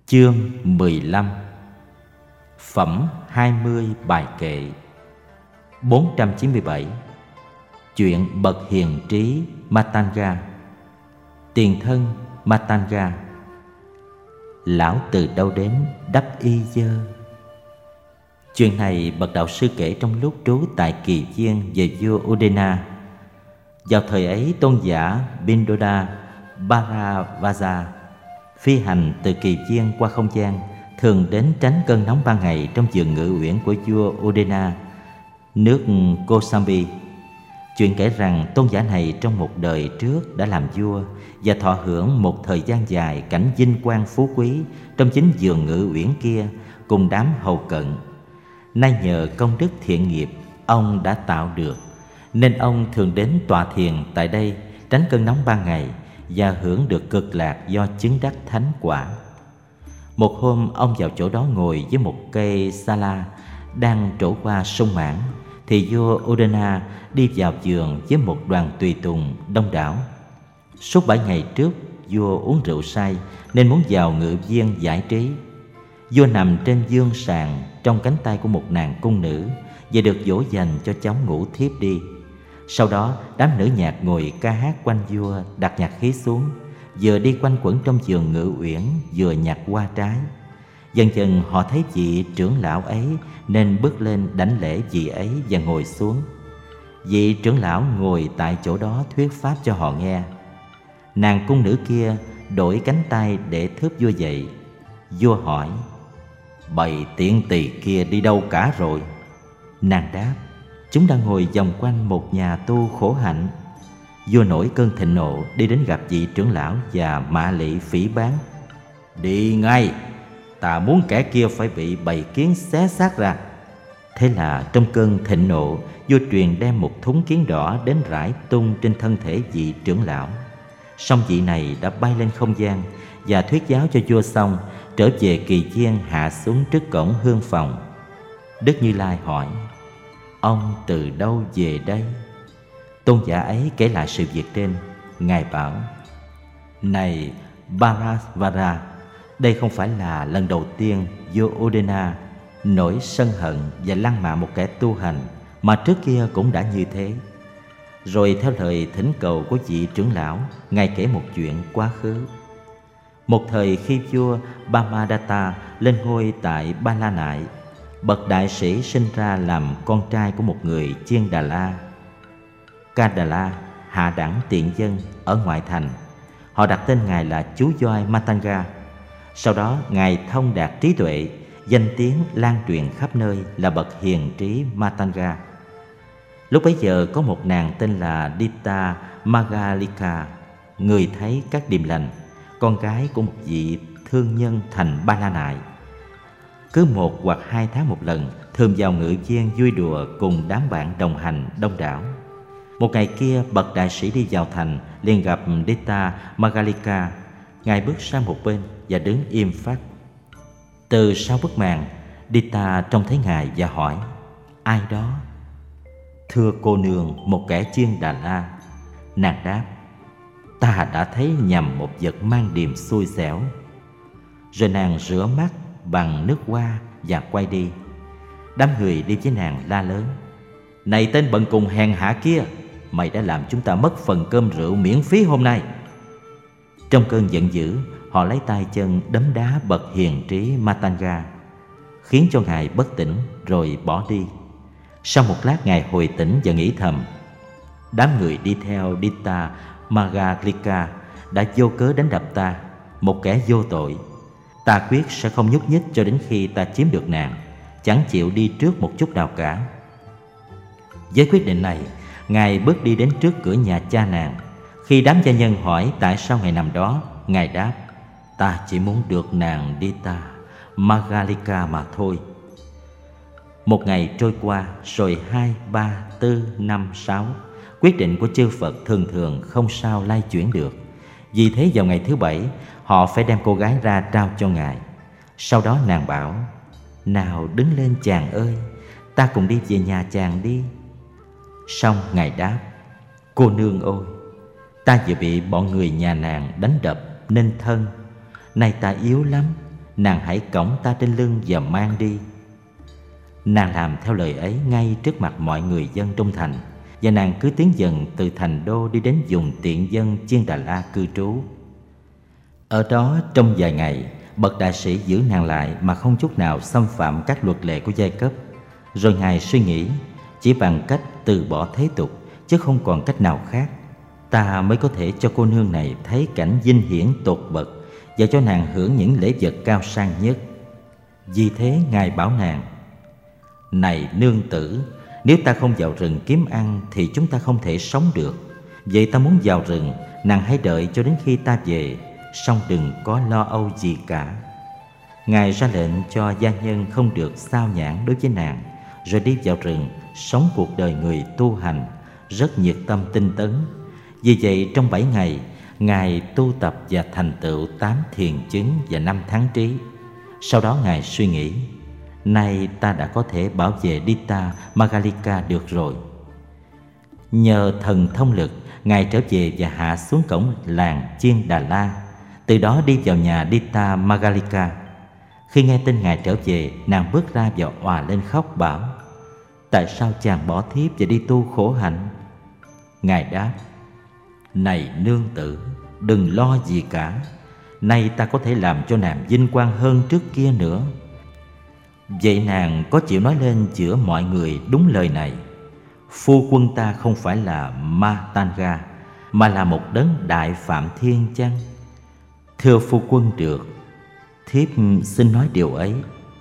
Chương 15. Phẩm 20 bài kệ. 497. Chuyện bậc hiền trí Matanga. Tiền thân Matanga. Lão từ đâu đến đắp y dơ. Chuyện này bậc đạo sư kể trong lúc trú tại Kỳ Viên về vua Udena. Vào thời ấy, tôn giả Bindoda Bharavaja phi hành từ Kỳ Viên qua không gian, thường đến tránh cơn nóng ban ngày trong vườn ngự uyển của vua Udena, nước Kosambi. Chuyện kể rằng tôn giả này trong một đời trước đã làm vua và thọ hưởng một thời gian dài cảnh vinh quang phú quý trong chính vườn ngự uyển kia cùng đám hầu cận. Nay nhờ công đức thiện nghiệp ông đã tạo được, nên ông thường đến tọa thiền tại đây tránh cơn nóng ban ngày và hưởng được cực lạc do chứng đắc thánh quả. Một hôm ông vào chỗ đó ngồi với một cây sa-la đang trổ qua sông Mãn, thì vua Udena đi vào vườn với một đoàn tùy tùng đông đảo. Suốt 7 ngày trước, vua uống rượu say nên muốn vào ngự viên giải trí. Vua nằm trên giường sàn trong cánh tay của một nàng cung nữ và được dỗ dành cho cháu ngủ thiếp đi. Sau đó đám nữ nhạc ngồi ca hát quanh vua, đặt nhạc khí xuống, vừa đi quanh quẩn trong vườn ngự uyển vừa nhặt hoa trái. Dần dần họ thấy vị trưởng lão ấy nên bước lên đảnh lễ vị ấy và ngồi xuống. Vị trưởng lão ngồi tại chỗ đó thuyết pháp cho họ nghe. Nàng cung nữ kia đổi cánh tay để thướp vua dậy. Vua hỏi: "Bầy tiện tỳ kia đi đâu cả rồi?" Nàng đáp: "Chúng đang ngồi vòng quanh một nhà tu khổ hạnh." Vua nổi cơn thịnh nộ, đi đến gặp vị trưởng lão và mạ lị phỉ báng: "Đi ngay, ta muốn kẻ kia phải bị bầy kiến xé xác ra." Thế là trong cơn thịnh nộ, vua truyền đem một thúng kiến đỏ đến rải tung trên thân thể vị trưởng lão. Song vị này đã bay lên không gian và thuyết giáo cho vua xong, trở về Kỳ Viên hạ xuống trước cổng hương phòng. Đức Như Lai hỏi: "Ông từ đâu về đây?" Tôn giả ấy kể lại sự việc trên. Ngài bảo: "Này Bharavara, đây không phải là lần đầu tiên vua Udena nổi sân hận và lăng mạ một kẻ tu hành, mà trước kia cũng đã như thế." Rồi theo lời thỉnh cầu của vị trưởng lão, Ngài kể một chuyện quá khứ. Một thời khi vua Brahmadatta lên ngôi tại Ba La Nại, bậc đại sĩ sinh ra làm con trai của một người chiên Đà La, Kadala, hạ đẳng tiện dân ở ngoại thành. Họ đặt tên Ngài là chú voi Matanga. Sau đó Ngài thông đạt trí tuệ, danh tiếng lan truyền khắp nơi là bậc hiền trí Matanga. Lúc bấy giờ có một nàng tên là Dita Magalika, người thấy các điềm lành, con gái của một vị thương nhân thành Ba La Nại. Cứ 1 hoặc 2 tháng một lần, thường vào ngự viên vui đùa cùng đám bạn đồng hành đông đảo. Một ngày kia, bậc đại sĩ đi vào thành, liền gặp Dita Magalika. Ngài bước sang một bên và đứng im phắt. Từ sau bức màn, Dita trông thấy Ngài và hỏi: "Ai đó?" "Thưa cô nương, một kẻ chiên Đà La." Nàng đáp: "Ta đã thấy nhầm một vật mang điềm xui xẻo." Rồi nàng rửa mắt bằng nước hoa và quay đi. Đám người đi với nàng la lớn: "Này tên bần cùng hèn hạ kia, mày đã làm chúng ta mất phần cơm rượu miễn phí hôm nay." Trong cơn giận dữ, họ lấy tay chân đấm đá bậc hiền trí Matanga, khiến cho Ngài bất tỉnh rồi bỏ đi. Sau một lát, Ngài hồi tỉnh và nghĩ thầm: "Đám người đi theo Dita Magalika đã vô cớ đánh đập ta, một kẻ vô tội. Ta quyết sẽ không nhúc nhích cho đến khi ta chiếm được nàng, chẳng chịu đi trước một chút nào cả." Với quyết định này, Ngài bước đi đến trước cửa nhà cha nàng. Khi đám gia nhân hỏi tại sao Ngài nằm đó, Ngài đáp: "Ta chỉ muốn được nàng Dita Magalika mà thôi." Một ngày trôi qua, rồi 2, 3, 4, 5, 6. Quyết định của chư Phật thường thường không sao lay chuyển được. Vì thế vào ngày thứ 7, họ phải đem cô gái ra trao cho Ngài. Sau đó nàng bảo: "Nào đứng lên chàng ơi, ta cùng đi về nhà chàng đi." Xong Ngài đáp: "Cô nương ơi, ta vừa bị bọn người nhà nàng đánh đập nên thân. Nay ta yếu lắm, nàng hãy cõng ta trên lưng và mang đi. Nàng làm theo lời ấy ngay trước mặt mọi người dân trong thành, và nàng cứ tiến dần từ thành đô đi đến vùng tiện dân Chiên Đà La cư trú. Ở đó trong vài ngày, bậc đại sĩ giữ nàng lại mà không chút nào xâm phạm các luật lệ của giai cấp. Rồi Ngài suy nghĩ, chỉ bằng cách từ bỏ thế tục, chứ không còn cách nào khác, ta mới có thể cho cô nương này thấy cảnh vinh hiển tột bậc và cho nàng hưởng những lễ vật cao sang nhất. Vì thế Ngài bảo nàng: Này nương tử, nếu ta không vào rừng kiếm ăn thì chúng ta không thể sống được. Vậy ta muốn vào rừng, nàng hãy đợi cho đến khi ta về, song đừng có lo âu gì cả. Ngài ra lệnh cho gia nhân không được xao nhãng đối với nàng, rồi đi vào rừng sống cuộc đời người tu hành, rất nhiệt tâm tinh tấn. Vì vậy trong 7 ngày, Ngài tu tập và thành tựu 8 thiền chứng và 5 thắng trí. Sau đó Ngài suy nghĩ: Nay ta đã có thể bảo vệ Dita Magalika được rồi. Nhờ thần thông lực, Ngài trở về và hạ xuống cổng làng Chiên Đà La, từ đó đi vào nhà Dita Magalika. Khi nghe tin Ngài trở về, nàng bước ra và òa lên khóc bảo: Tại sao chàng bỏ thiếp và đi tu khổ hạnh? Ngài đáp: Này nương tử, đừng lo gì cả. Nay ta có thể làm cho nàng vinh quang hơn trước kia nữa. Vậy nàng có chịu nói lên giữa mọi người đúng lời này: Phu quân ta không phải là Matanga, mà là một đấng đại phạm thiên chăng? Thưa phu quân được, thiếp xin nói điều ấy.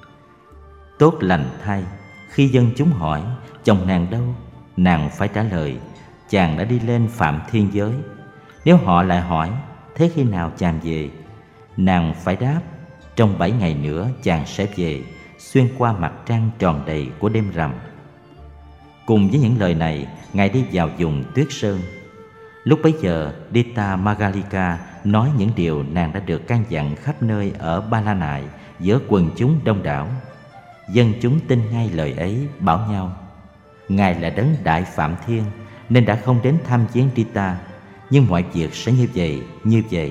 Tốt lành thay, khi dân chúng hỏi chồng nàng đâu, nàng phải trả lời: Chàng đã đi lên phạm thiên giới. Nếu họ lại hỏi: Thế khi nào chàng về? Nàng phải đáp: Trong 7 ngày nữa chàng sẽ về, xuyên qua mặt trăng tròn đầy của đêm rằm. Cùng với những lời này, Ngài đi vào vùng tuyết sơn. Lúc bấy giờ, Dita Magalika nói những điều nàng đã được căn dặn khắp nơi ở Ba La Nại giữa quần chúng đông đảo. Dân chúng tin ngay lời ấy, bảo nhau: Ngài là đấng đại phạm thiên nên đã không đến thăm viếng Dita, nhưng mọi việc sẽ như vậy, như vậy.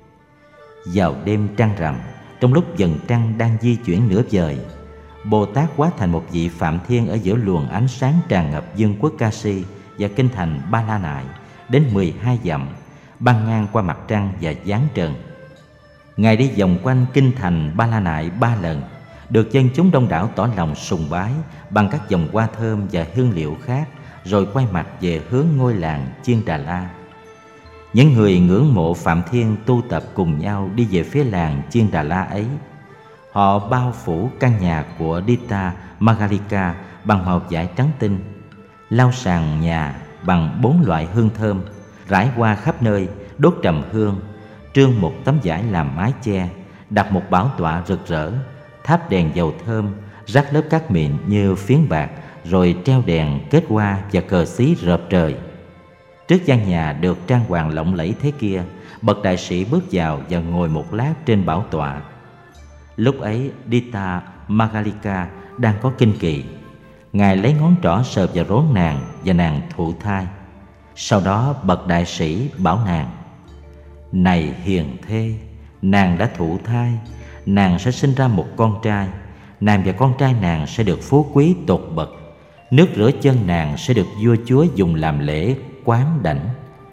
Vào đêm trăng rằm, trong lúc dần trăng đang di chuyển nửa vời, Bồ Tát hóa thành một vị phạm thiên ở giữa luồng ánh sáng tràn ngập vương quốc Kashi và kinh thành Ba La Nại, đến 12 dặm, băng ngang qua mặt trăng và giáng trần. Ngài đi vòng quanh kinh thành Ba La Nại 3 lần, được dân chúng đông đảo tỏ lòng sùng bái bằng các vòng hoa thơm và hương liệu khác, rồi quay mặt về hướng ngôi làng Chiên Đà La. Những người ngưỡng mộ Phạm Thiên tu tập cùng nhau đi về phía làng Chiên Đà La ấy. Họ bao phủ căn nhà của Dita Magalika bằng màu vải trắng tinh, lau sàn nhà bằng 4 loại hương thơm, rải hoa khắp nơi, đốt trầm hương, trương một tấm vải làm mái che, đặt một bảo tọa rực rỡ, thắp đèn dầu thơm, rắc lớp cát mịn như phiến bạc, rồi treo đèn kết hoa và cờ xí rợp trời. Trước gian nhà được trang hoàng lộng lẫy thế kia, bậc đại sĩ bước vào và ngồi một lát trên bảo tọa. Lúc ấy Dita Magalika đang có kinh kỳ. Ngài lấy ngón trỏ sờ vào rốn nàng và nàng thụ thai. Sau đó bậc đại sĩ bảo nàng: Này hiền thê, nàng đã thụ thai, nàng sẽ sinh ra một con trai. Nàng và con trai nàng sẽ được phú quý tột bậc. Nước rửa chân nàng sẽ được vua chúa dùng làm lễ quán đảnh,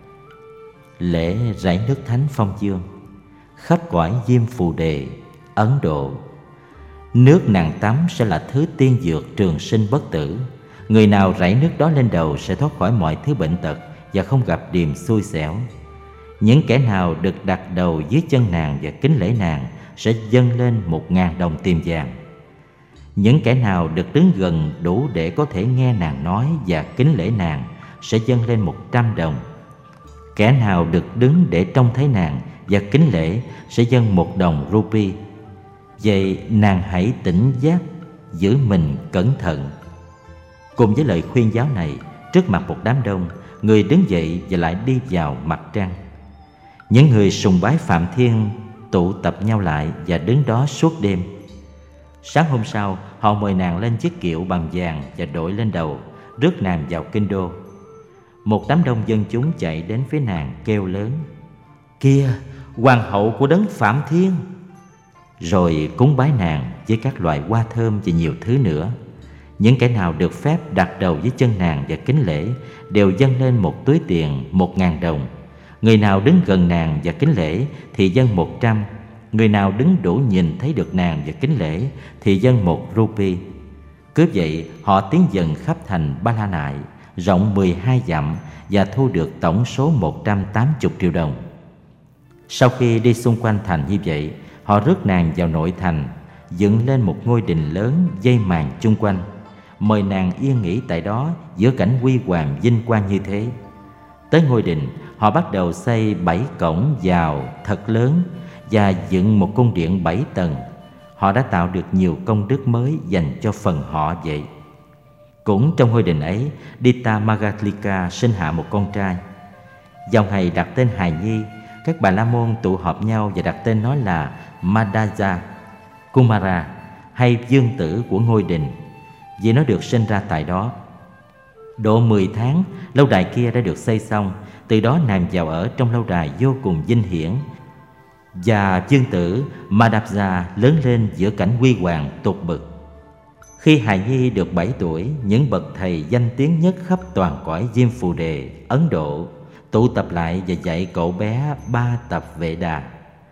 lễ rải nước thánh phong dương khắp cõi Diêm Phù Đề, Ấn Độ. Nước nàng tắm sẽ là thứ tiên dược trường sinh bất tử. Người nào rải nước đó lên đầu sẽ thoát khỏi mọi thứ bệnh tật và không gặp điềm xui xẻo. Những kẻ nào được đặt đầu dưới chân nàng và kính lễ nàng sẽ dâng lên 1.000 đồng tiền vàng. Những kẻ nào được đứng gần đủ để có thể nghe nàng nói và kính lễ nàng sẽ dâng lên 100 đồng. Kẻ nào được đứng để trông thấy nàng và kính lễ sẽ dâng 1 đồng rupee. Vậy nàng hãy tỉnh giác, giữ mình cẩn thận. Cùng với lời khuyên giáo này, trước mặt một đám đông, người đứng dậy và lại đi vào mặt trăng. Những người sùng bái Phạm Thiên tụ tập nhau lại và đứng đó suốt đêm. Sáng hôm sau, họ mời nàng lên chiếc kiệu bằng vàng và đội lên đầu, rước nàng vào kinh đô. Một đám đông dân chúng chạy đến phía nàng kêu lớn: Kìa, hoàng hậu của đấng Phạm Thiên! rồi cúng bái nàng với các loại hoa thơm và nhiều thứ nữa. Những kẻ nào được phép đặt đầu dưới chân nàng và kính lễ đều dâng lên một túi tiền 1.000 đồng. Người nào đứng gần nàng và kính lễ thì dâng 100. Người nào đứng đủ nhìn thấy được nàng và kính lễ thì dâng 1 rupee. Cứ vậy họ tiến dần khắp thành Ba La Nại, rộng 12 dặm và thu được tổng số 180 triệu đồng. Sau khi đi xung quanh thành như vậy, họ rước nàng vào nội thành, dựng lên một ngôi đình lớn dây màn chung quanh, mời nàng yên nghỉ tại đó giữa cảnh huy hoàng vinh quang như thế. Tới ngôi đình, họ bắt đầu xây 7 cổng vào thật lớn và dựng một cung điện 7 tầng. Họ đã tạo được nhiều công đức mới dành cho phần họ vậy. Cũng trong ngôi đình ấy, Dita Magalika sinh hạ một con trai. Vào ngày đặt tên hài nhi, các Bà La Môn tụ họp nhau và đặt tên nó là Madhya Kumara, hay dương tử của ngôi đình, vì nó được sinh ra tại đó. Độ 10 tháng, lâu đài kia đã được xây xong. Từ đó nàng vào ở trong lâu đài vô cùng vinh hiển. Và dương tử Madhya lớn lên giữa cảnh huy hoàng tột bực. Khi hài nhi được 7 tuổi, những bậc thầy danh tiếng nhất khắp toàn cõi Diêm Phù Đề, Ấn Độ tụ tập lại và dạy cậu bé 3 tập Vệ Đà.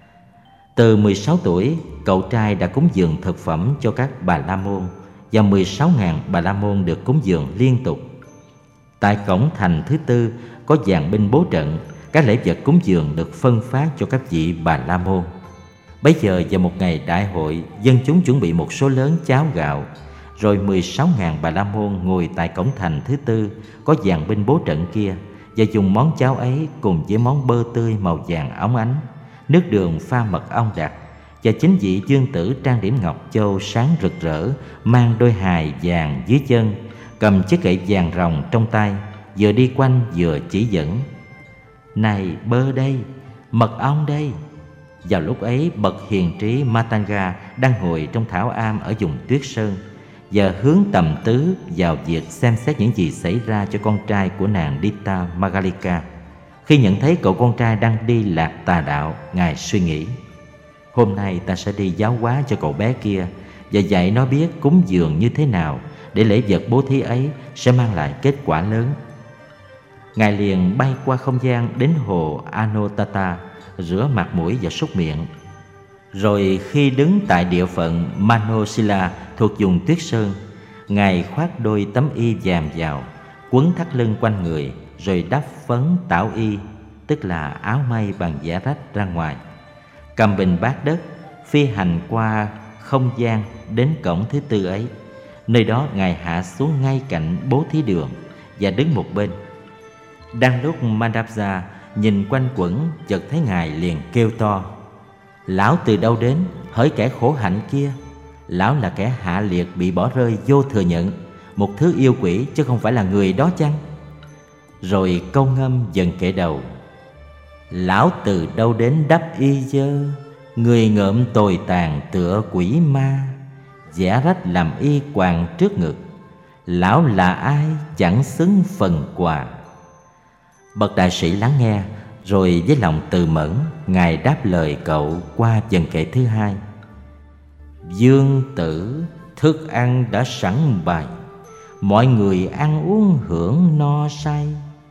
Từ 16 tuổi, cậu trai đã cúng dường thực phẩm cho các Bà La Môn, và 16.000 Bà La Môn được cúng dường liên tục. Tại cổng thành thứ tư có dàn binh bố trận, các lễ vật cúng dường được phân phát cho các vị Bà La Môn. Bấy giờ vào một ngày đại hội, dân chúng chuẩn bị một số lớn cháo gạo, rồi 16.000 Bà La Môn ngồi tại cổng thành thứ tư có dàn binh bố trận kia và dùng món cháo ấy cùng với món bơ tươi màu vàng óng ánh, nước đường pha mật ong đặc, và chính vị dương tử trang điểm ngọc châu sáng rực rỡ, mang đôi hài vàng dưới chân, cầm chiếc gậy vàng ròng trong tay, vừa đi quanh vừa chỉ dẫn: "Này bơ đây, mật ong đây." Vào lúc ấy, bậc hiền trí Matanga đang ngồi trong thảo am ở vùng Tuyết Sơn và hướng tầm tứ vào việc xem xét những gì xảy ra cho con trai của nàng Dita Magalika. Khi nhận thấy cậu con trai đang đi lạc tà đạo, ngài suy nghĩ: hôm nay ta sẽ đi giáo hóa cho cậu bé kia và dạy nó biết cúng dường như thế nào để lễ vật bố thí ấy sẽ mang lại kết quả lớn. Ngài liền bay qua không gian đến hồ Anotata, rửa mặt mũi và súc miệng. Rồi khi đứng tại địa phận Manosila thuộc vùng Tuyết Sơn, ngài khoác đôi tấm y vàng vào, quấn thắt lưng quanh người, rồi đắp phấn tảo y, tức là áo may bằng vải rách ra ngoài, cầm bình bát đất, phi hành qua không gian đến cổng thứ tư ấy. Nơi đó ngài hạ xuống ngay cạnh bố thí đường và đứng một bên. Đang lúc Madhya nhìn quanh quẩn, chợt thấy ngài liền kêu to: "Lão từ đâu đến, hỡi kẻ khổ hạnh kia? Lão là kẻ hạ liệt bị bỏ rơi vô thừa nhận, một thứ yêu quỷ chứ không phải là người đó chăng?" Rồi câu ngâm dần kể đầu: "Lão từ đâu đến đắp y dơ, người ngợm tồi tàn tựa quỷ ma, vẽ rách làm y quàng trước ngực. Lão là ai chẳng xứng phần quà." Bậc đại sĩ lắng nghe, rồi với lòng từ mẫn, ngài đáp lời cậu qua dần kệ thứ hai: "Dương tử, thức ăn đã sẵn bày, mọi người ăn uống hưởng no say.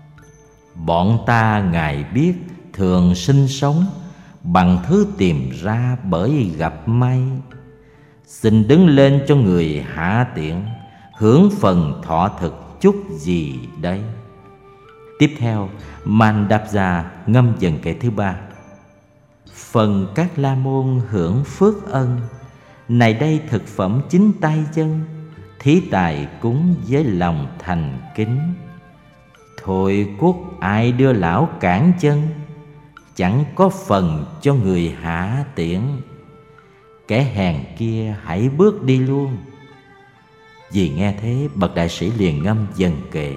Bọn ta ngài biết thường sinh sống bằng thứ tìm ra bởi gặp may. Xin đứng lên cho người hạ tiện, hưởng phần thọ thực chút gì đây?" Tiếp theo, Mandapja ngâm dần kệ thứ ba: "Phần các La Môn hưởng phước ân, này đây thực phẩm chính tay chân, thí tài cúng với lòng thành kính. Thôi quốc ai đưa lão cản chân, chẳng có phần cho người hạ tiện. Kẻ hèn kia hãy bước đi luôn." Vì nghe thế, bậc đại sĩ liền ngâm dần kệ: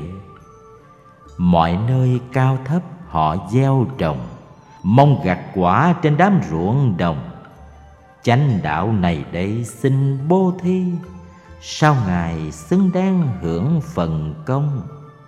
"Mọi nơi cao thấp họ gieo trồng, mong gặt quả trên đám ruộng đồng. Chánh đạo này đây xin bố thí, sao ngài xứng đáng hưởng phần công?"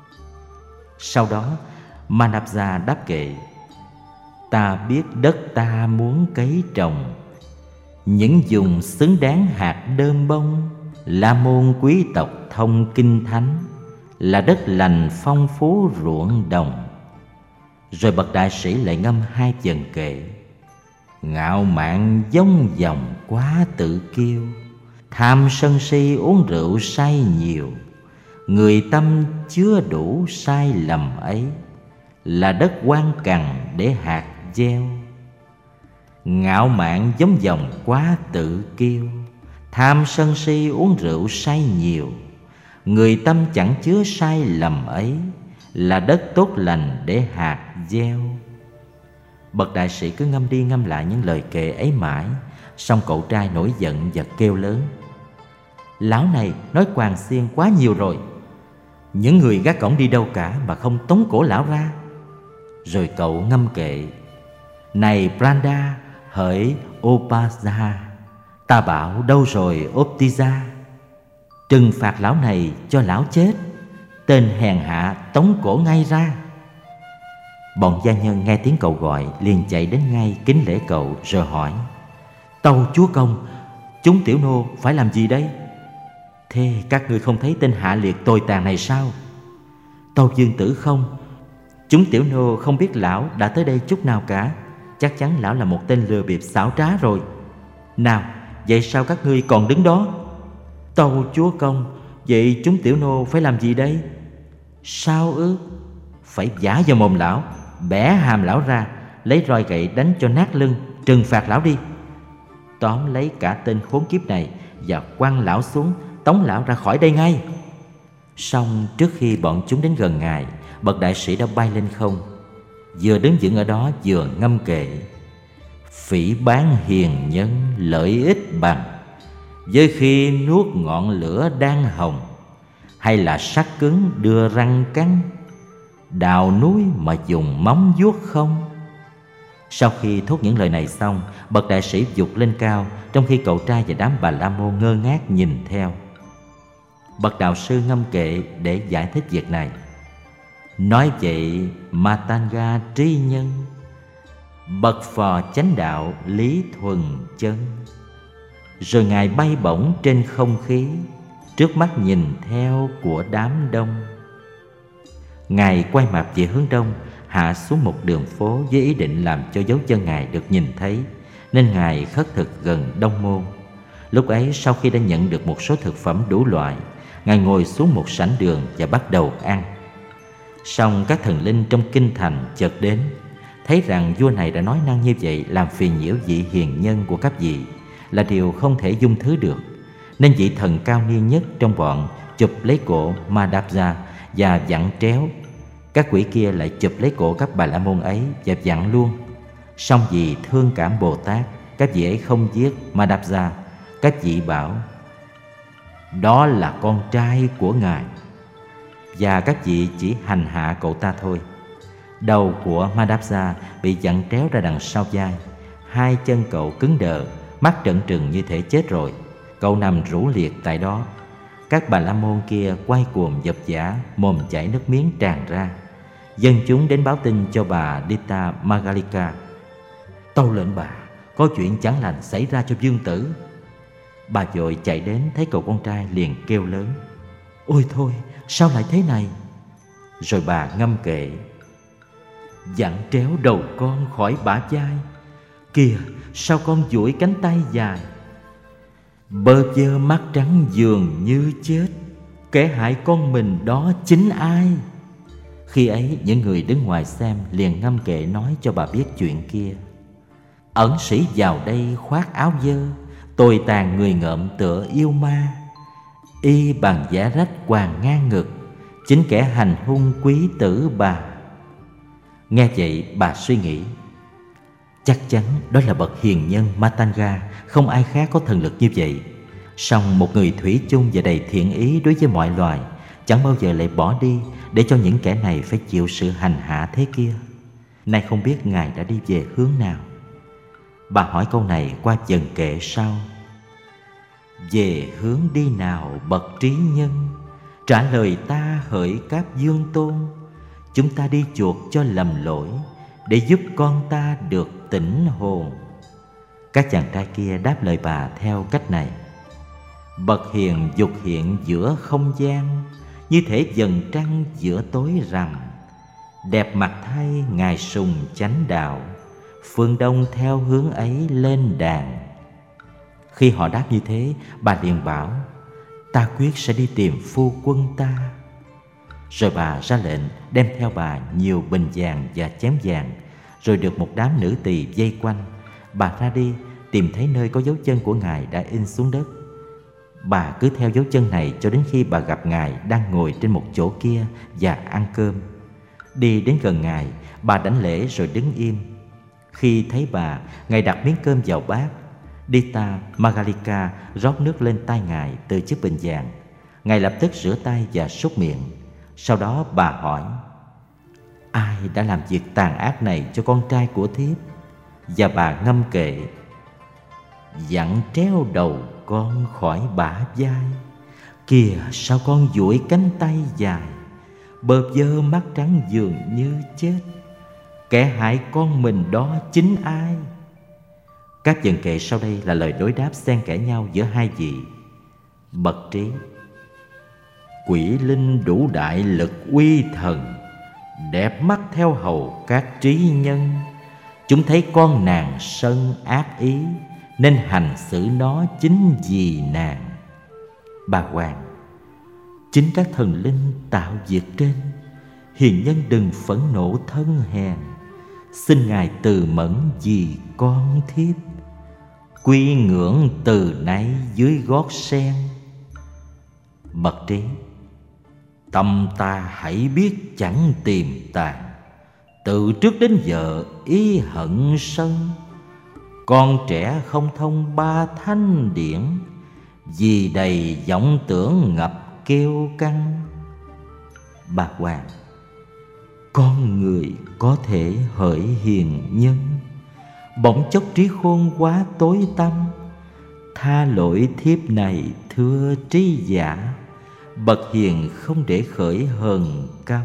Sau đó Manapja đáp kệ: "Ta biết đất ta muốn cấy trồng, những vùng xứng đáng hạt đơm bông, la môn quý tộc thông kinh thánh, là đất lành phong phú ruộng đồng. Rồi bậc đại sĩ lại ngâm hai vần kệ: ngạo mạn dông dòng quá tự kiêu, tham sân si uống rượu say nhiều, người tâm chứa đủ sai lầm ấy, là đất hoang cằn để hạt gieo. Ngạo mạn giống dòng quá tự kiêu, tham sân si uống rượu say nhiều, người tâm chẳng chứa sai lầm ấy, là đất tốt lành để hạt gieo. Bậc đại sĩ cứ ngâm đi ngâm lại những lời kệ ấy mãi. Xong cậu trai nổi giận và kêu lớn: lão này nói quàng xiên quá nhiều rồi. Những người gác cổng đi đâu cả mà không tống cổ lão ra. Rồi cậu ngâm kệ: này Pranda, hỡi Opaza, ta bảo đâu rồi Optiza, trừng phạt lão này cho lão chết, tên hèn hạ tống cổ ngay ra. Bọn gia nhân nghe tiếng cậu gọi liền chạy đến ngay kính lễ cậu rồi hỏi: tâu chúa công, chúng tiểu nô phải làm gì đây? Thế các ngươi không thấy tên hạ liệt tồi tàn này sao? Tâu dương tử không, chúng tiểu nô không biết lão đã tới đây chút nào cả. Chắc chắn lão là một tên lừa bịp xảo trá rồi. Nào, vậy sao các ngươi còn đứng đó? Tâu chúa công, vậy chúng tiểu nô phải làm gì đây? Sao ư? Phải vả vào mồm lão, bẻ hàm lão ra, lấy roi gậy đánh cho nát lưng, trừng phạt lão đi. Tóm lấy cả tên khốn kiếp này và quăng lão xuống, tống lão ra khỏi đây ngay. Xong trước khi bọn chúng đến gần ngài, bậc đại sĩ đã bay lên không, vừa đứng vững ở đó vừa ngâm kệ: phỉ báng hiền nhân lợi ích bằng, với khi nuốt ngọn lửa đang hồng, hay là sắt cứng đưa răng cắn, đào núi mà dùng móng vuốt không. Sau khi thốt những lời này xong, bậc đại sĩ vụt lên cao, trong khi cậu trai và đám Bà La Môn ngơ ngác nhìn theo. Bậc đạo sư ngâm kệ để giải thích việc này: nói vậy Matanga trí nhân, bậc phò chánh đạo lý thuần chân. Rồi ngài bay bổng trên không khí, trước mắt nhìn theo của đám đông. Ngài quay mặt về hướng đông, hạ xuống một đường phố với ý định làm cho dấu chân ngài được nhìn thấy, nên ngài khất thực gần Đông Môn. Lúc ấy, sau khi đã nhận được một số thực phẩm đủ loại, ngài ngồi xuống một sảnh đường và bắt đầu ăn. Song các thần linh trong kinh thành chợt đến, thấy rằng vua này đã nói năng như vậy làm phiền nhiễu vị hiền nhân của các vị, là điều không thể dung thứ được, nên vị thần cao niên nhất trong bọn chụp lấy cổ Madhava và vặn tréo. Các quỷ kia lại chụp lấy cổ các Bà La Môn ấy và vặn luôn. Song vì thương cảm Bồ Tát, các vị ấy không giết Madhava. Các vị bảo: đó là con trai của ngài. Và các vị chỉ hành hạ cậu ta thôi. Đầu của Madhava bị vặn tréo ra đằng sau vai, hai chân cậu cứng đờ, mắt trợn trừng như thể chết rồi. Cậu nằm rũ liệt tại đó. Các Bà La Môn kia quay cuồng dập dã, mồm chảy nước miếng tràn ra. Dân chúng đến báo tin cho bà Dita Magalika: tâu lệnh bà, có chuyện chẳng lành xảy ra cho vương tử. Bà vội chạy đến, thấy cậu con trai liền kêu lớn: ôi thôi, sao lại thế này? Rồi bà ngâm kệ: vặn tréo đầu con khỏi bả vai, kìa sao con duỗi cánh tay dài, bơ vơ mắt trắng dường như chết, kẻ hại con mình đó chính ai? Khi ấy những người đứng ngoài xem liền ngâm kệ nói cho bà biết chuyện kia: ẩn sĩ vào đây khoác áo dơ, tồi tàn người ngợm tựa yêu ma, y bằng giả rách quàng ngang ngực, chính kẻ hành hung quý tử bà. Nghe vậy bà suy nghĩ: chắc chắn đó là bậc hiền nhân Matanga, không ai khác có thần lực như vậy. Song một người thủy chung và đầy thiện ý đối với mọi loài, chẳng bao giờ lại bỏ đi để cho những kẻ này phải chịu sự hành hạ thế kia. Nay không biết ngài đã đi về hướng nào. Bà hỏi câu này qua dần kệ sau: về hướng đi nào bậc trí nhân, trả lời ta hỡi các dương tôn. Chúng ta đi chuộc cho lầm lỗi, để giúp con ta được tỉnh hồn. Các chàng trai kia đáp lời bà theo cách này: Bậc hiền dục hiện giữa không gian, như thể dần trăng giữa tối rằm. Đẹp mặt thay ngài sùng chánh đạo, phương đông theo hướng ấy lên đàn. Khi họ đáp như thế, bà liền bảo: Ta quyết sẽ đi tìm phu quân ta. Rồi bà ra lệnh đem theo bà nhiều bình vàng và chén vàng. Rồi được một đám nữ tỳ vây quanh, bà ra đi tìm thấy nơi có dấu chân của ngài đã in xuống đất. Bà cứ theo dấu chân này cho đến khi bà gặp ngài đang ngồi trên một chỗ kia và ăn cơm. Đi đến gần ngài, bà đảnh lễ rồi đứng im. Khi thấy bà, ngài đặt miếng cơm vào bát. Dita Magalika rót nước lên tay ngài từ chiếc bình vàng. Ngài lập tức rửa tay và súc miệng. Sau đó bà hỏi: Ai đã làm việc tàn ác này cho con trai của thiếp? Và bà ngâm kệ: Dặn treo đầu con khỏi bả vai, kìa sao con duỗi cánh tay dài, bơ vơ mắt trắng dường như chết. Kẻ hại con mình đó chính ai? Các vần kệ sau đây là lời đối đáp xen kẽ nhau giữa hai vị. Bậc trí: Quỷ linh đủ đại lực uy thần, đẹp mắt theo hầu các trí nhân. Chúng thấy con nàng sân ác ý, nên hành xử nó chính vì nàng. Bà Hoàng: Chính các thần linh tạo việc trên, hiền nhân đừng phẫn nộ thân hèn. Xin ngài từ mẫn vì con thiếp, quy ngưỡng từ nay dưới gót sen. Bậc trí: Tâm ta hãy biết chẳng tìm tàn, từ trước đến giờ ý hận sân. Con trẻ không thông ba thanh điển, vì đầy vọng tưởng ngập kêu căng. Bà Hoàng: Con người có thể hỡi hiền nhân, bỗng chốc trí khôn quá tối tăm. Tha lỗi thiếp này thưa trí giả, bậc hiền không để khởi hờn căm.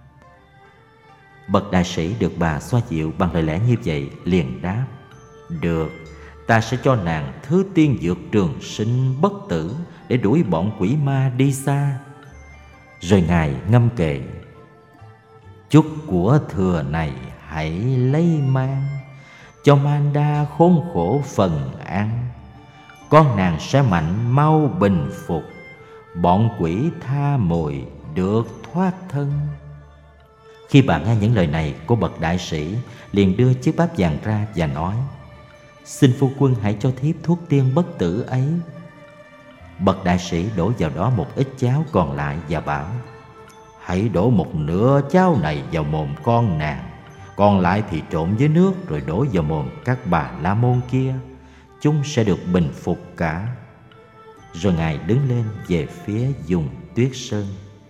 Bậc đại sĩ được bà xoa dịu bằng lời lẽ như vậy liền đáp: Được, ta sẽ cho nàng thứ tiên dược trường sinh bất tử để đuổi bọn quỷ ma đi xa. Rồi ngài ngâm kệ: Chút của thừa này hãy lấy mang, cho Manda khốn khổ phần ăn. Con nàng sẽ mạnh mau bình phục, bọn quỷ tha mồi được thoát thân. Khi bà nghe những lời này của bậc đại sĩ, liền đưa chiếc bát vàng ra và nói: Xin phu quân hãy cho thiếp thuốc tiên bất tử ấy. Bậc đại sĩ đổ vào đó một ít cháo còn lại và bảo: Hãy đổ một nửa cháo này vào mồm con nàng, còn lại thì trộn với nước rồi đổ vào mồm các bà la môn kia. Chúng sẽ được bình phục cả. Rồi ngài đứng lên về phía vùng Tuyết Sơn.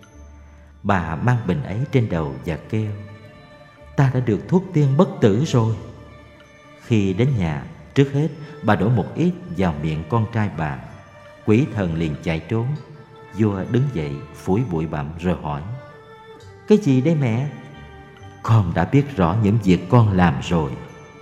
Bà mang bình ấy trên đầu và kêu: Ta đã được thuốc tiên bất tử rồi. Khi đến nhà, trước hết bà đổ một ít vào miệng con trai bà. Quỷ thần liền chạy trốn. Vua đứng dậy phủi bụi bặm rồi hỏi: Cái gì đây mẹ? Con đã biết rõ những việc con làm rồi.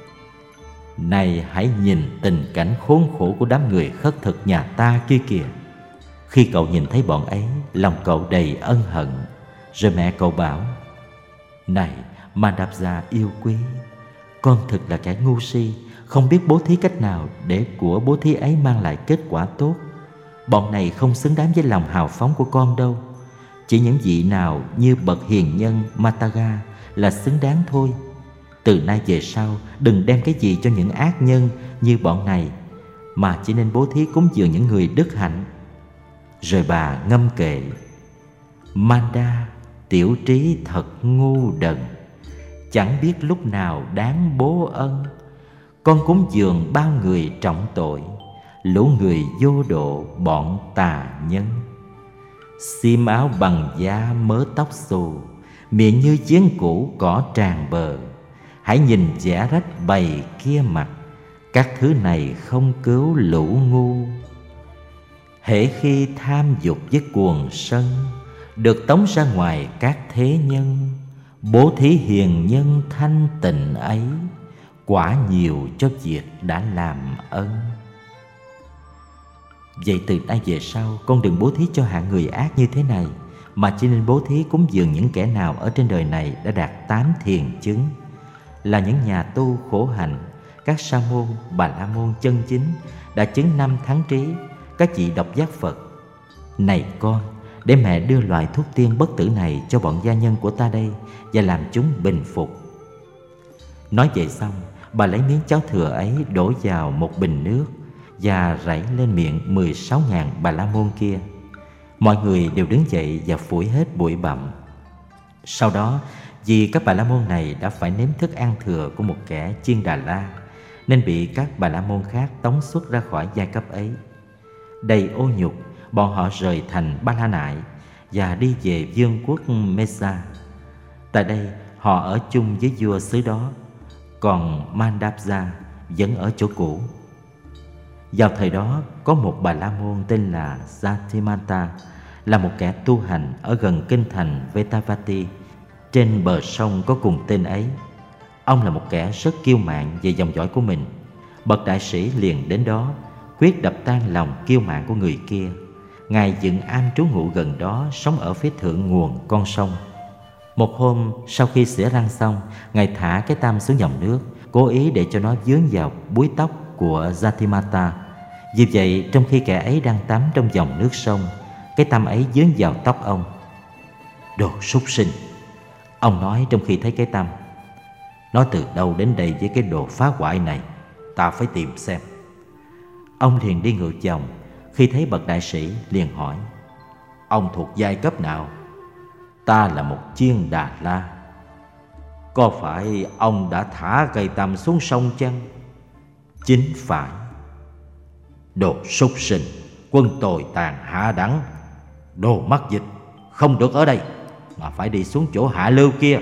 Này hãy nhìn tình cảnh khốn khổ của đám người khất thực nhà ta kia kìa. Khi cậu nhìn thấy bọn ấy, lòng cậu đầy ân hận. Rồi mẹ cậu bảo: Này Mandapja yêu quý, con thực là kẻ ngu si, không biết bố thí cách nào để của bố thí ấy mang lại kết quả tốt. Bọn này không xứng đáng với lòng hào phóng của con đâu. Chỉ những vị nào như bậc hiền nhân Mataga là xứng đáng thôi. Từ nay về sau, đừng đem cái gì cho những ác nhân như bọn này, mà chỉ nên bố thí cúng dường những người đức hạnh. Rồi bà ngâm kệ: Manda, tiểu trí thật ngu đần, chẳng biết lúc nào đáng bố ân. Con cúng dường bao người trọng tội, lũ người vô độ bọn tà nhân. Xiêm áo bằng da mớ tóc xù, miệng như chiến cũ cỏ tràn bờ. Hãy nhìn giả rách bầy kia mặt, các thứ này không cứu lũ ngu. Hễ khi tham dục với cuồng sân, được tống ra ngoài các thế nhân. Bố thí hiền nhân thanh tịnh ấy, quả nhiều cho việc đã làm ơn. Vậy từ nay về sau, con đừng bố thí cho hạng người ác như thế này, mà chỉ nên bố thí cúng dường những kẻ nào ở trên đời này đã đạt 8 thiền chứng, là những nhà tu khổ hạnh, các sa môn, bà la môn chân chính đã chứng 5 thắng trí, các vị độc giác Phật. Này con, để mẹ đưa loại thuốc tiên bất tử này cho bọn gia nhân của ta đây, và làm chúng bình phục. Nói vậy xong, bà lấy miếng cháo thừa ấy đổ vào một bình nước và rảy lên miệng 16.000 bà la môn kia. Mọi người đều đứng dậy và phủi hết bụi bặm. Sau đó, vì các bà la môn này đã phải nếm thức ăn thừa của một kẻ Chiên Đà La, nên bị các bà la môn khác tống xuất ra khỏi giai cấp ấy. Đầy ô nhục, bọn họ rời thành Ba La Nại và đi về vương quốc Mesa. Tại đây, họ ở chung với vua xứ đó, còn Mandapja vẫn ở chỗ cũ. Vào thời đó, có một bà la môn tên là Satimata, là một kẻ tu hành ở gần kinh thành Vetavati, trên bờ sông có cùng tên ấy. Ông là một kẻ rất kiêu mạn về dòng dõi của mình. Bậc đại sĩ liền đến đó, quyết đập tan lòng kiêu mạn của người kia. Ngài dựng am trú ngụ gần đó, sống ở phía thượng nguồn con sông. Một hôm, sau khi xỉa răng xong, Ngài thả cái tam xuống dòng nước, cố ý để cho nó vướng vào búi tóc của Satimata. Vì vậy, trong khi kẻ ấy đang tắm trong dòng nước sông, cái tam ấy vướng vào tóc ông. Đồ súc sinh, ông nói trong khi thấy cái tam. Nó từ đâu đến đây với cái đồ phá hoại này? Ta phải tìm xem. Ông liền đi ngược dòng. Khi thấy bậc đại sĩ liền hỏi: Ông thuộc giai cấp nào? Ta là một Chiên Đà La. Có phải ông đã thả cây tam xuống sông chăng? Chính phải. Đồ súc sinh, quân tồi tàn hạ đẳng, đồ mắc dịch, không được ở đây mà phải đi xuống chỗ hạ lưu kia.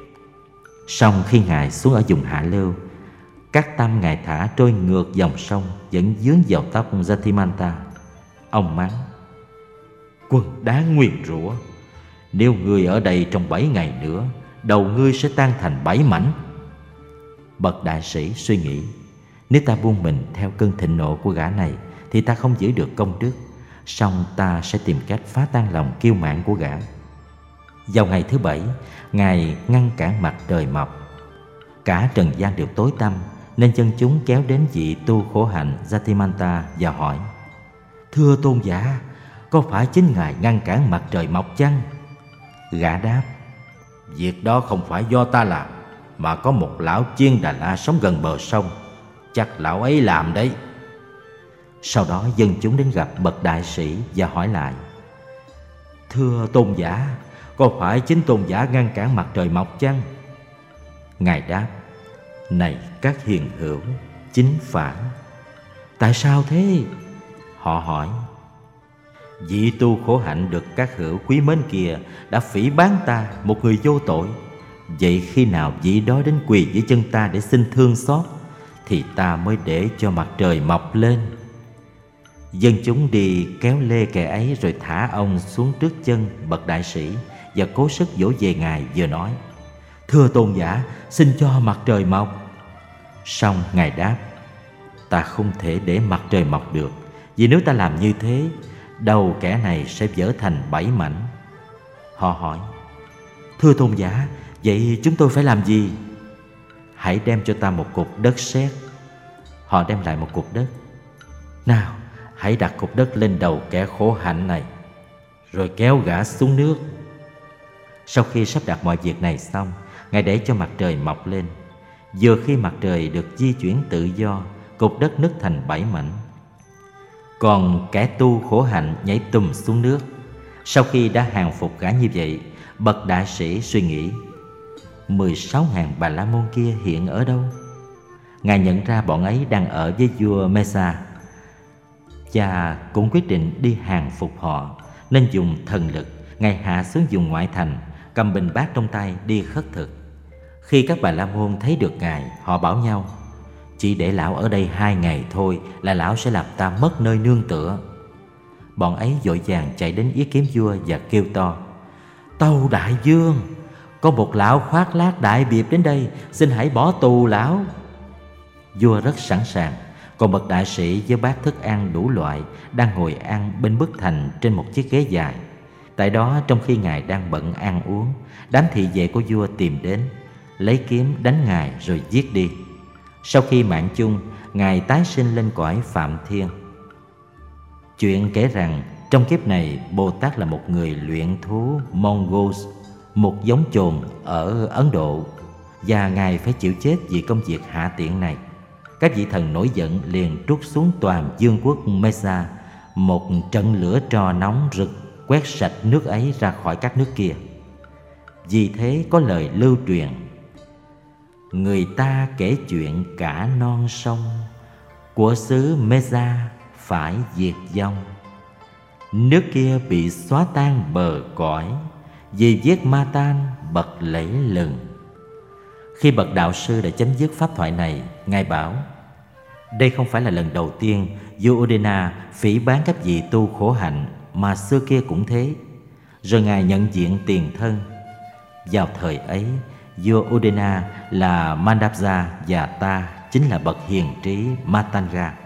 Xong khi Ngài xuống ở vùng hạ lưu, các tam Ngài thả trôi ngược dòng sông, vẫn vướng vào tóc Satimata. Ông mắng: Quân đáng nguyền rủa, nếu ngươi ở đây trong 7 ngày nữa, đầu ngươi sẽ tan thành 7 mảnh. Bậc đại sĩ suy nghĩ: nếu ta buông mình theo cơn thịnh nộ của gã này thì ta không giữ được công đức, song ta sẽ tìm cách phá tan lòng kiêu mạn của gã. Vào ngày thứ 7, Ngài ngăn cản mặt trời mọc. Cả trần gian đều tối tăm, nên dân chúng kéo đến vị tu khổ hạnh Satimanta và hỏi: Thưa tôn giả, có phải chính Ngài ngăn cản mặt trời mọc chăng? Gã đáp: Việc đó không phải do ta làm, mà có một lão Chiên Đà La sống gần bờ sông, chắc lão ấy làm đấy. Sau đó dân chúng đến gặp bậc đại sĩ và hỏi lại: Thưa tôn giả, có phải chính tôn giả ngăn cản mặt trời mọc chăng? Ngài đáp: Này các hiền hữu, chính phải. Tại sao thế? Họ hỏi. Vị tu khổ hạnh được các hữu quý mến kia đã phỉ báng ta, một người vô tội. Vậy khi nào vị đó đến quỳ dưới chân ta để xin thương xót, thì ta mới để cho mặt trời mọc lên. Dân chúng đi kéo lê kẻ ấy rồi thả ông xuống trước chân bậc đại sĩ và cố sức dỗ về Ngài, vừa nói: Thưa tôn giả, xin cho mặt trời mọc. Xong Ngài đáp: Ta không thể để mặt trời mọc được, vì nếu ta làm như thế, đầu kẻ này sẽ vỡ thành 7 mảnh. Họ hỏi: Thưa tôn giả, vậy chúng tôi phải làm gì? Hãy đem cho ta một cục đất sét. Họ đem lại một cục đất. Nào, hãy đặt cục đất lên đầu kẻ khổ hạnh này, rồi kéo gã xuống nước. Sau khi sắp đặt mọi việc này xong, Ngài để cho mặt trời mọc lên. Vừa khi mặt trời được di chuyển tự do, cục đất nứt thành 7 mảnh. Còn kẻ tu khổ hạnh nhảy tùm xuống nước. Sau khi đã hàng phục gã như vậy, bậc đại sĩ suy nghĩ: 16.000 bà la môn kia hiện ở đâu? Ngài nhận ra bọn ấy đang ở với vua Mesa, và cũng quyết định đi hàng phục họ, nên dùng thần lực. Ngài hạ xuống vùng ngoại thành, cầm bình bát trong tay đi khất thực. Khi các bà la môn thấy được Ngài, họ bảo nhau: Chỉ để lão ở đây 2 ngày thôi là lão sẽ làm ta mất nơi nương tựa. Bọn ấy vội vàng chạy đến ý kiến vua và kêu to: Tâu đại vương, có một lão khoác lác đại biệp đến đây, xin hãy bỏ tù lão. Vua rất sẵn sàng, còn bậc đại sĩ với bát thức ăn đủ loại đang ngồi ăn bên bức thành trên một chiếc ghế dài. Tại đó, trong khi ngài đang bận ăn uống, đám thị vệ của vua tìm đến, lấy kiếm đánh ngài rồi giết đi. Sau khi mạng chung, ngài tái sinh lên cõi Phạm Thiên. Chuyện kể rằng trong kiếp này, Bồ Tát là một người luyện thú Mongoose, một giống chồn ở Ấn Độ, và ngài phải chịu chết vì công việc hạ tiện này. Các vị thần nổi giận liền trút xuống toàn vương quốc Mesa một trận lửa tro nóng rực, quét sạch nước ấy ra khỏi các nước kia. Vì thế có lời lưu truyền: người ta kể chuyện cả non sông, của xứ Mesa phải diệt vong. Nước kia bị xóa tan bờ cõi, vì giết Ma Tan bậc lẫy lừng. Khi bậc đạo sư đã chấm dứt pháp thoại này, ngài bảo: đây không phải là lần đầu tiên vua Udena phỉ báng các vị tu khổ hạnh, mà xưa kia cũng thế. Rồi ngài nhận diện tiền thân. Vào thời ấy, vua Udena là Mandapja và ta chính là bậc hiền trí Matanga.